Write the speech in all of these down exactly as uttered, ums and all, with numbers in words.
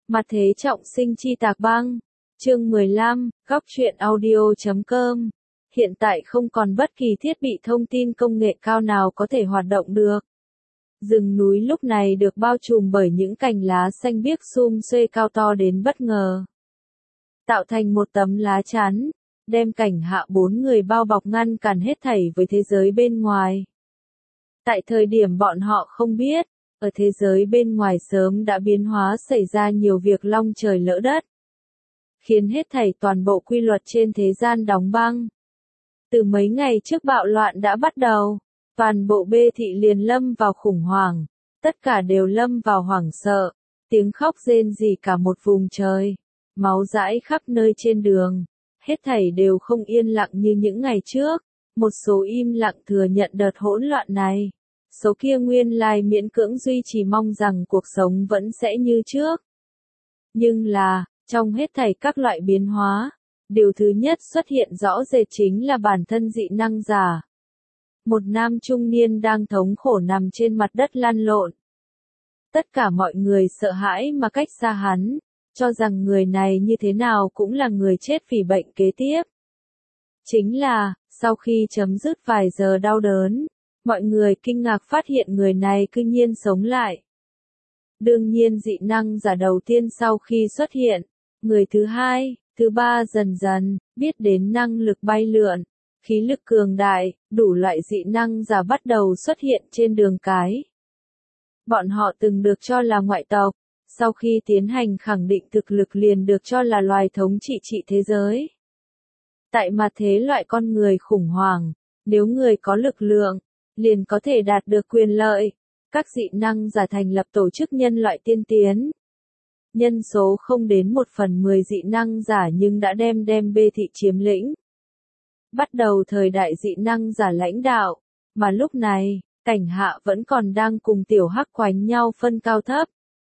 Mặt thế trọng sinh chi tạc băng. Chương mười lăm, góc truyện audio chấm com. Hiện tại không còn bất kỳ thiết bị thông tin công nghệ cao nào có thể hoạt động được. Rừng núi lúc này được bao trùm bởi những cành lá xanh biếc sum xuê cao to đến bất ngờ. Tạo thành một tấm lá chắn, đem cảnh hạ bốn người bao bọc ngăn cản hết thảy với thế giới bên ngoài. Tại thời điểm bọn họ không biết, ở thế giới bên ngoài sớm đã biến hóa xảy ra nhiều việc long trời lỡ đất, khiến hết thảy toàn bộ quy luật trên thế gian đóng băng. Từ mấy ngày trước bạo loạn đã bắt đầu, toàn bộ Bê Thị liền lâm vào khủng hoảng, tất cả đều lâm vào hoảng sợ, tiếng khóc rên rỉ cả một vùng trời, máu dãi khắp nơi trên đường, hết thảy đều không yên lặng như những ngày trước, một số im lặng thừa nhận đợt hỗn loạn này. Số kia nguyên lai miễn cưỡng duy trì mong rằng cuộc sống vẫn sẽ như trước. Nhưng là, trong hết thảy các loại biến hóa, điều thứ nhất xuất hiện rõ rệt chính là bản thân dị năng giả. Một nam trung niên đang thống khổ nằm trên mặt đất lăn lộn. Tất cả mọi người sợ hãi mà cách xa hắn, cho rằng người này như thế nào cũng là người chết vì bệnh kế tiếp. Chính là, sau khi chấm dứt vài giờ đau đớn, mọi người kinh ngạc phát hiện người này cư nhiên sống lại. Đương nhiên dị năng giả đầu tiên sau khi xuất hiện, người thứ hai, thứ ba dần dần, biết đến năng lực bay lượn, khí lực cường đại, đủ loại dị năng giả bắt đầu xuất hiện trên đường cái. Bọn họ từng được cho là ngoại tộc, sau khi tiến hành khẳng định thực lực liền được cho là loài thống trị trị thế giới. Tại mặt thế loại con người khủng hoảng, nếu người có lực lượng, liền có thể đạt được quyền lợi. Các dị năng giả thành lập tổ chức nhân loại tiên tiến. Nhân số không đến một phần mười dị năng giả nhưng đã đem đem Bê Thị chiếm lĩnh. Bắt đầu thời đại dị năng giả lãnh đạo, mà lúc này, cảnh hạ vẫn còn đang cùng tiểu hắc quánh nhau phân cao thấp.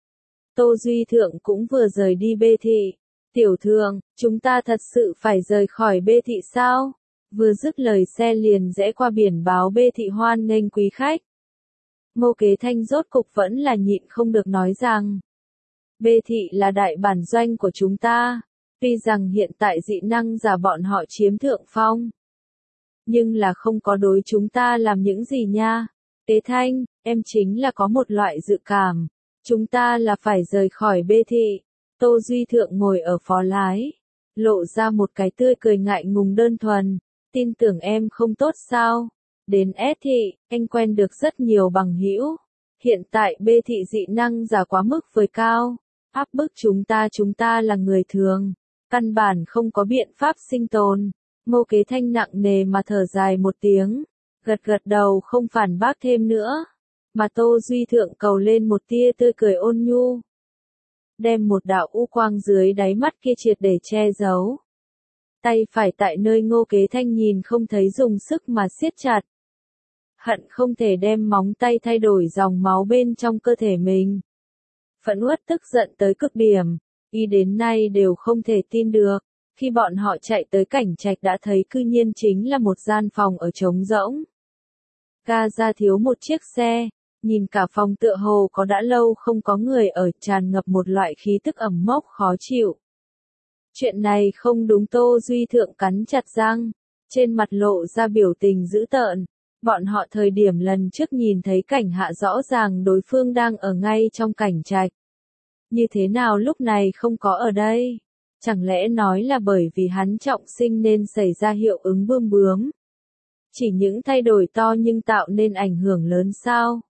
Tô Duy Thượng cũng vừa rời đi Bê Thị. Tiểu Thượng, chúng ta thật sự phải rời khỏi Bê Thị sao? Vừa dứt lời xe liền rẽ qua biển báo Bê Thị hoan nghênh quý khách. Ngô Kế Thanh rốt cục vẫn là nhịn không được nói rằng, Bê Thị là đại bản doanh của chúng ta, tuy rằng hiện tại dị năng giả bọn họ chiếm thượng phong, nhưng là không có đối chúng ta làm những gì nha. Kế Thanh, em chính là có một loại dự cảm, chúng ta là phải rời khỏi Bê Thị. Tô Duy Thượng ngồi ở phó lái, lộ ra một cái tươi cười ngại ngùng đơn thuần. Tin tưởng em không tốt sao? Đến S Thị, anh quen được rất nhiều bằng hữu. Hiện tại Bê Thị dị năng giả quá mức với cao, áp bức chúng ta chúng ta là người thường, căn bản không có biện pháp sinh tồn. Ngô Kế Thanh nặng nề mà thở dài một tiếng, gật gật đầu không phản bác thêm nữa, mà Tô Duy Thượng cầu lên một tia tươi cười ôn nhu, đem một đạo u quang dưới đáy mắt kia triệt để che giấu. Tay phải tại nơi Ngô Kế Thanh nhìn không thấy dùng sức mà siết chặt. Hận không thể đem móng tay thay đổi dòng máu bên trong cơ thể mình. Phẫn uất tức giận tới cực điểm, y đến nay đều không thể tin được, khi bọn họ chạy tới cảnh trạch đã thấy cư nhiên chính là một gian phòng ở trống rỗng. Ga ra thiếu một chiếc xe, nhìn cả phòng tựa hồ có đã lâu không có người ở, tràn ngập một loại khí tức ẩm mốc khó chịu. Chuyện này không đúng. Tô Duy Thượng cắn chặt răng, trên mặt lộ ra biểu tình dữ tợn. Bọn họ thời điểm lần trước nhìn thấy cảnh hạ rõ ràng đối phương đang ở ngay trong cảnh trạch. Như thế nào lúc này không có ở đây? Chẳng lẽ nói là bởi vì hắn trọng sinh nên xảy ra hiệu ứng bươm bướm? Chỉ những thay đổi to nhưng tạo nên ảnh hưởng lớn sao?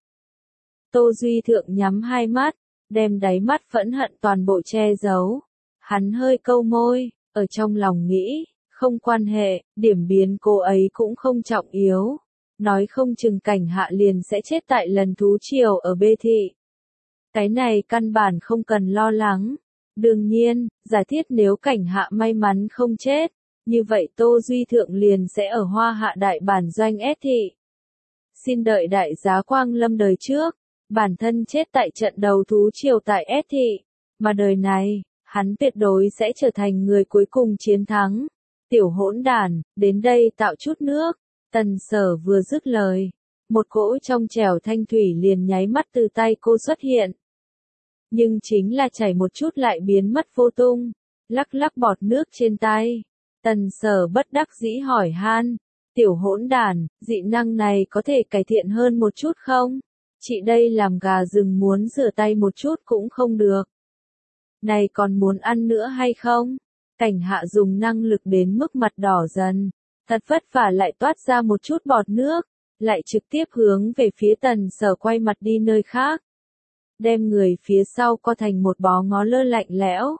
Tô Duy Thượng nhắm hai mắt, đem đáy mắt phẫn hận toàn bộ che giấu. Hắn hơi câu môi, ở trong lòng nghĩ, không quan hệ, điểm biến cô ấy cũng không trọng yếu. Nói không chừng cảnh hạ liền sẽ chết tại lần thú triều ở Bê Thị. Cái này căn bản không cần lo lắng. Đương nhiên, giả thiết nếu cảnh hạ may mắn không chết, như vậy Tô Duy Thượng liền sẽ ở Hoa Hạ đại bản doanh S Thị. Xin đợi đại giá Quang Lâm đời trước, bản thân chết tại trận đầu thú triều tại S Thị, mà đời này, hắn tuyệt đối sẽ trở thành người cuối cùng chiến thắng. Tiểu hỗn đản, đến đây tạo chút nước. Tần Sở vừa dứt lời, một cỗ trong trẻo thanh thủy liền nháy mắt từ tay cô xuất hiện. Nhưng chính là chảy một chút lại biến mất vô tung, lắc lắc bọt nước trên tay. Tần Sở bất đắc dĩ hỏi han, tiểu hỗn đản, dị năng này có thể cải thiện hơn một chút không? Chị đây làm gà rừng muốn rửa tay một chút cũng không được. Này còn muốn ăn nữa hay không? Cảnh Hạ dùng năng lực đến mức mặt đỏ dần, thật vất vả lại toát ra một chút bọt nước, lại trực tiếp hướng về phía Tần Sở quay mặt đi nơi khác. Đem người phía sau co thành một bó ngó lơ lạnh lẽo.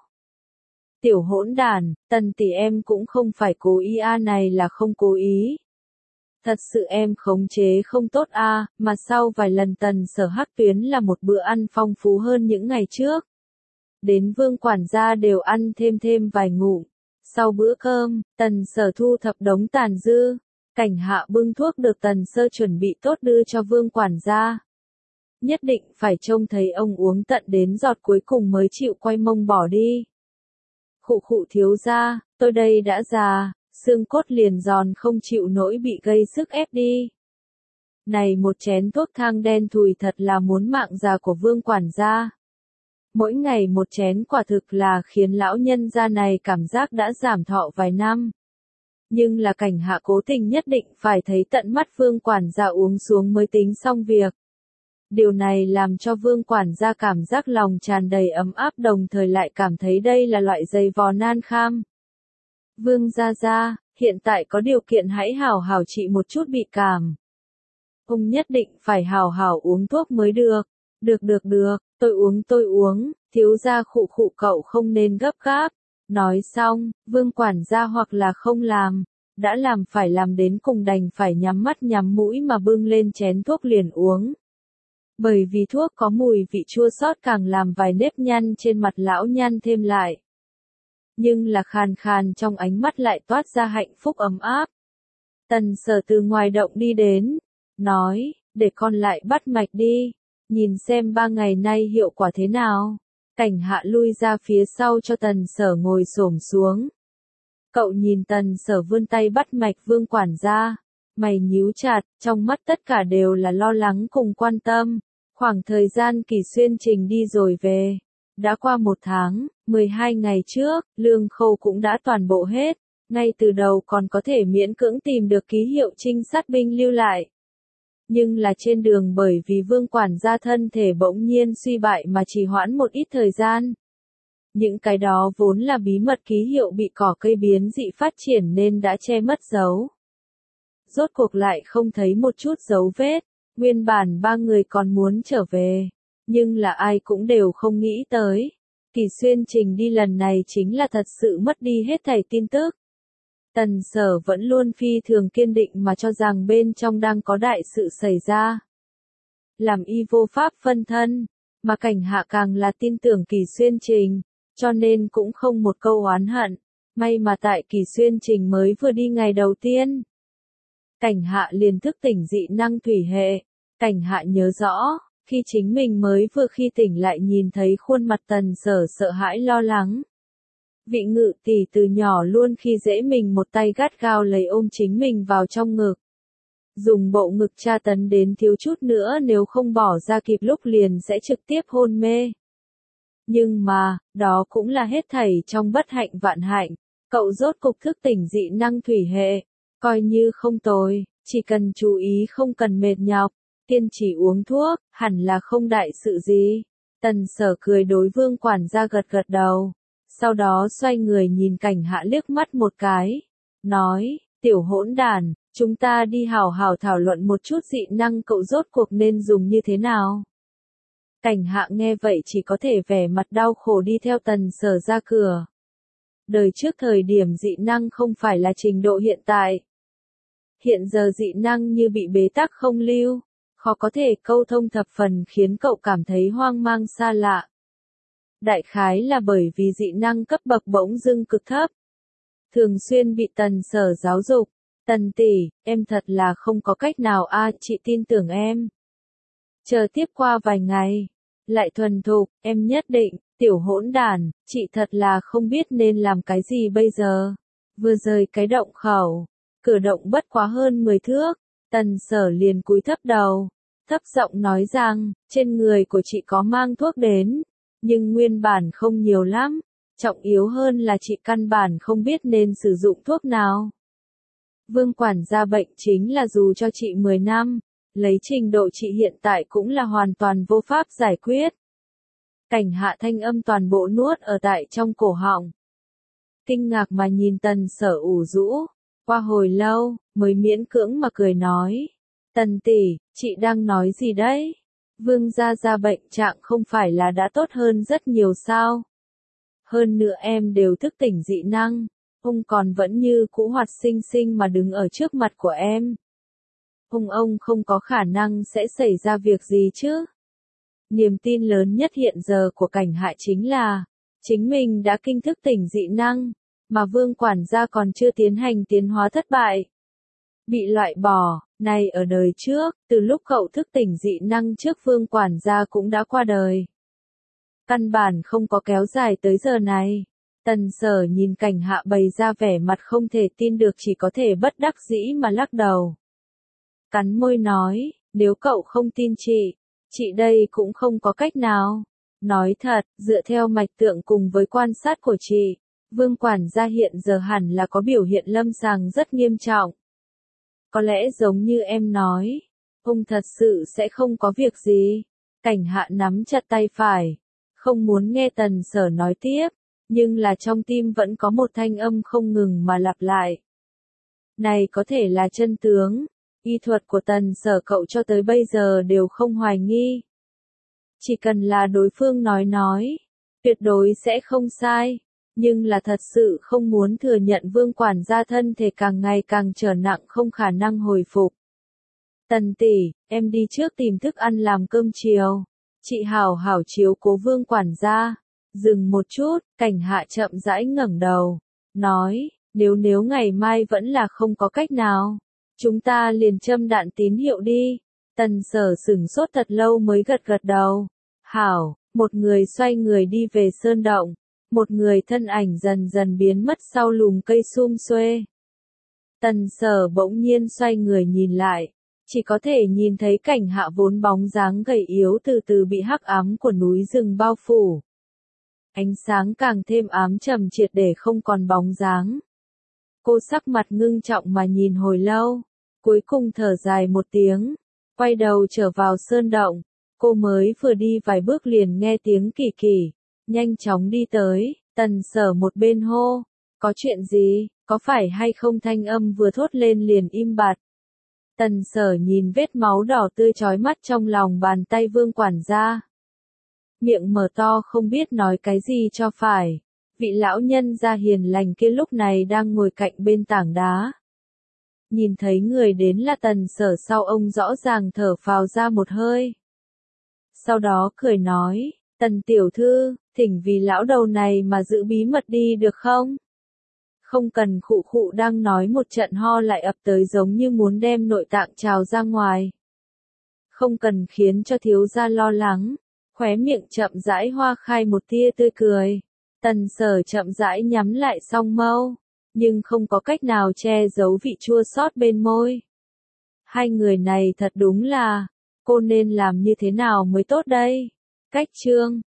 Tiểu hỗn đản, Tần tỷ em cũng không phải cố ý a, này là không cố ý. Thật sự em khống chế không tốt a, mà sau vài lần Tần Sở hắc tuyến là một bữa ăn phong phú hơn những ngày trước. Đến Vương quản gia đều ăn thêm thêm vài ngụm. Sau bữa cơm, Tần Sở thu thập đống tàn dư, Cảnh Hạ bưng thuốc được Tần Sơ chuẩn bị tốt đưa cho Vương quản gia. Nhất định phải trông thấy ông uống tận đến giọt cuối cùng mới chịu quay mông bỏ đi. Khụ khụ thiếu gia, tôi đây đã già, xương cốt liền giòn không chịu nổi bị gây sức ép đi. Này một chén thuốc thang đen thùi thật là muốn mạng già của Vương quản gia. Mỗi ngày một chén quả thực là khiến lão nhân gia này cảm giác đã giảm thọ vài năm. Nhưng là Cảnh Hạ cố tình nhất định phải thấy tận mắt Vương quản gia uống xuống mới tính xong việc. Điều này làm cho Vương quản gia cảm giác lòng tràn đầy ấm áp, đồng thời lại cảm thấy đây là loại giày vò nan kham. Vương gia gia, hiện tại có điều kiện hãy hảo hảo trị một chút bị cảm. Ông nhất định phải hảo hảo uống thuốc mới được. Được được được, tôi uống tôi uống, thiếu gia khụ khụ cậu không nên gấp gáp. Nói xong, Vương quản gia hoặc là không làm, đã làm phải làm đến cùng đành phải nhắm mắt nhắm mũi mà bưng lên chén thuốc liền uống. Bởi vì thuốc có mùi vị chua xót càng làm vài nếp nhăn trên mặt lão nhăn thêm lại. Nhưng là khàn khàn trong ánh mắt lại toát ra hạnh phúc ấm áp. Tần Sở từ ngoài động đi đến, nói, để con lại bắt mạch đi, nhìn xem ba ngày nay hiệu quả thế nào. Cảnh Hạ lui ra phía sau cho Tần Sở ngồi xổm xuống. Cậu nhìn Tần Sở vươn tay bắt mạch Vương quản gia, mày nhíu chặt, trong mắt tất cả đều là lo lắng cùng quan tâm. Khoảng thời gian Kỳ Xuyên Trình đi rồi về, đã qua một tháng, mười hai ngày trước, lương khâu cũng đã toàn bộ hết, ngay từ đầu còn có thể miễn cưỡng tìm được ký hiệu trinh sát binh lưu lại. Nhưng là trên đường bởi vì Vương quản gia thân thể bỗng nhiên suy bại mà trì hoãn một ít thời gian. Những cái đó vốn là bí mật ký hiệu bị cỏ cây biến dị phát triển nên đã che mất dấu. Rốt cuộc lại không thấy một chút dấu vết. Nguyên bản ba người còn muốn trở về, nhưng là ai cũng đều không nghĩ tới. Kỳ Xuyên Trình đi lần này chính là thật sự mất đi hết thảy tin tức. Tần Sở vẫn luôn phi thường kiên định mà cho rằng bên trong đang có đại sự xảy ra. Làm y vô pháp phân thân, mà Cảnh Hạ càng là tin tưởng Kỳ Xuyên Trình, cho nên cũng không một câu oán hận. May mà tại Kỳ Xuyên Trình mới vừa đi ngày đầu tiên, Cảnh Hạ liền thức tỉnh dị năng thủy hệ. Cảnh Hạ nhớ rõ, khi chính mình mới vừa khi tỉnh lại nhìn thấy khuôn mặt Tần Sở sợ hãi lo lắng. Vị ngự tỷ từ nhỏ luôn khi dễ mình một tay gắt gao lấy ôm chính mình vào trong ngực. Dùng bộ ngực tra tấn đến thiếu chút nữa nếu không bỏ ra kịp lúc liền sẽ trực tiếp hôn mê. Nhưng mà, đó cũng là hết thảy trong bất hạnh vạn hạnh. Cậu rốt cục thức tỉnh dị năng thủy hệ, coi như không tồi, chỉ cần chú ý không cần mệt nhọc. Kiên trì uống thuốc, hẳn là không đại sự gì. Tần Sở cười đối Vương quản gia gật gật đầu. Sau đó xoay người nhìn Cảnh Hạ liếc mắt một cái. Nói, tiểu hỗn đản, chúng ta đi hào hào thảo luận một chút dị năng cậu rốt cuộc nên dùng như thế nào. Cảnh Hạ nghe vậy chỉ có thể vẻ mặt đau khổ đi theo Tần Sở ra cửa. Đời trước thời điểm dị năng không phải là trình độ hiện tại. Hiện giờ dị năng như bị bế tắc không lưu. Khó có thể câu thông thập phần khiến cậu cảm thấy hoang mang xa lạ. Đại khái là bởi vì dị năng cấp bậc bỗng dưng cực thấp. Thường xuyên bị Tần Sở giáo dục. Tần tỷ, em thật là không có cách nào a, chị tin tưởng em. Chờ tiếp qua vài ngày, lại thuần thục, em nhất định, tiểu hỗn đản, chị thật là không biết nên làm cái gì bây giờ. Vừa rời cái động khẩu, cửa động bất quá hơn mười thước. Tần Sở liền cúi thấp đầu, thấp giọng nói rằng, trên người của chị có mang thuốc đến. nhưng nguyên bản không nhiều lắm. Trọng yếu hơn là chị căn bản không biết nên sử dụng thuốc nào. Vương quản gia bệnh chính là dù cho chị mười năm, lấy trình độ chị hiện tại cũng là hoàn toàn vô pháp giải quyết. Cảnh Hạ thanh âm toàn bộ nuốt ở tại trong cổ họng. Kinh ngạc mà nhìn Tần Sở ủ rũ, qua hồi lâu, mới miễn cưỡng mà cười nói. Tần tỷ, chị đang nói gì đấy? Vương gia gia bệnh trạng không phải là đã tốt hơn rất nhiều sao? Hơn nữa em đều thức tỉnh dị năng, ông còn vẫn như cũ hoạt sinh sinh mà đứng ở trước mặt của em. Ông ông không có khả năng sẽ xảy ra việc gì chứ? Niềm tin lớn nhất hiện giờ của Cảnh Hạ chính là, chính mình đã kinh thức tỉnh dị năng, mà Vương quản gia còn chưa tiến hành tiến hóa thất bại. Bị loại bỏ, này ở đời trước, từ lúc cậu thức tỉnh dị năng trước Vương quản gia cũng đã qua đời. Căn bản không có kéo dài tới giờ này. Tần Sở nhìn Cảnh Hạ bày ra vẻ mặt không thể tin được, chỉ có thể bất đắc dĩ mà lắc đầu. Cắn môi nói, nếu cậu không tin chị, chị đây cũng không có cách nào. Nói thật, dựa theo mạch tượng cùng với quan sát của chị, Vương quản gia hiện giờ hẳn là có biểu hiện lâm sàng rất nghiêm trọng. Có lẽ giống như em nói, ông thật sự sẽ không có việc gì. Cảnh Hạ nắm chặt tay phải, không muốn nghe Tần Sở nói tiếp, nhưng là trong tim vẫn có một thanh âm không ngừng mà lặp lại. Này có thể là chân tướng, y thuật của Tần Sở cậu cho tới bây giờ đều không hoài nghi. Chỉ cần là đối phương nói nói, tuyệt đối sẽ không sai, nhưng là thật sự không muốn thừa nhận Vương quản gia thân thể càng ngày càng trở nặng không khả năng hồi phục. Tần tỷ, em đi trước tìm thức ăn làm cơm chiều. Chị hảo hảo chiếu cố Vương quản gia. Dừng một chút, Cảnh Hạ chậm rãi ngẩng đầu, nói, nếu nếu ngày mai vẫn là không có cách nào, chúng ta liền châm đạn tín hiệu đi. Tần Sở sửng sốt thật lâu mới gật gật đầu. Hảo, một người xoay người đi về sơn động, một người thân ảnh dần dần biến mất sau lùm cây sum xuê. Tần Sở bỗng nhiên xoay người nhìn lại, chỉ có thể nhìn thấy Cảnh Hạ vốn bóng dáng gầy yếu từ từ bị hắc ám của núi rừng bao phủ. Ánh sáng càng thêm ám trầm triệt để không còn bóng dáng. Cô sắc mặt ngưng trọng mà nhìn hồi lâu, cuối cùng thở dài một tiếng, quay đầu trở vào sơn động. Cô mới vừa đi vài bước liền nghe tiếng Kỳ Kỳ, nhanh chóng đi tới. Tần Sở một bên hô, có chuyện gì, có phải hay không, thanh âm vừa thốt lên liền im bặt. Tần Sở nhìn vết máu đỏ tươi chói mắt trong lòng bàn tay Vương quản gia. Miệng mở to không biết nói cái gì cho phải. Vị lão nhân gia hiền lành kia lúc này đang ngồi cạnh bên tảng đá. Nhìn thấy người đến là Tần Sở sau ông rõ ràng thở phào ra một hơi. Sau đó cười nói, Tần tiểu thư, thỉnh vì lão đầu này mà giữ bí mật đi được không? Không cần. Khụ khụ đang nói một trận ho lại ập tới giống như muốn đem nội tạng trào ra ngoài. Không cần khiến cho thiếu gia lo lắng. Khóe miệng chậm rãi hoa khai một tia tươi cười. Tần Sở chậm rãi nhắm lại song mâu, nhưng không có cách nào che giấu vị chua xót bên môi. Hai người này thật đúng là, cô nên làm như thế nào mới tốt đây? Cách chương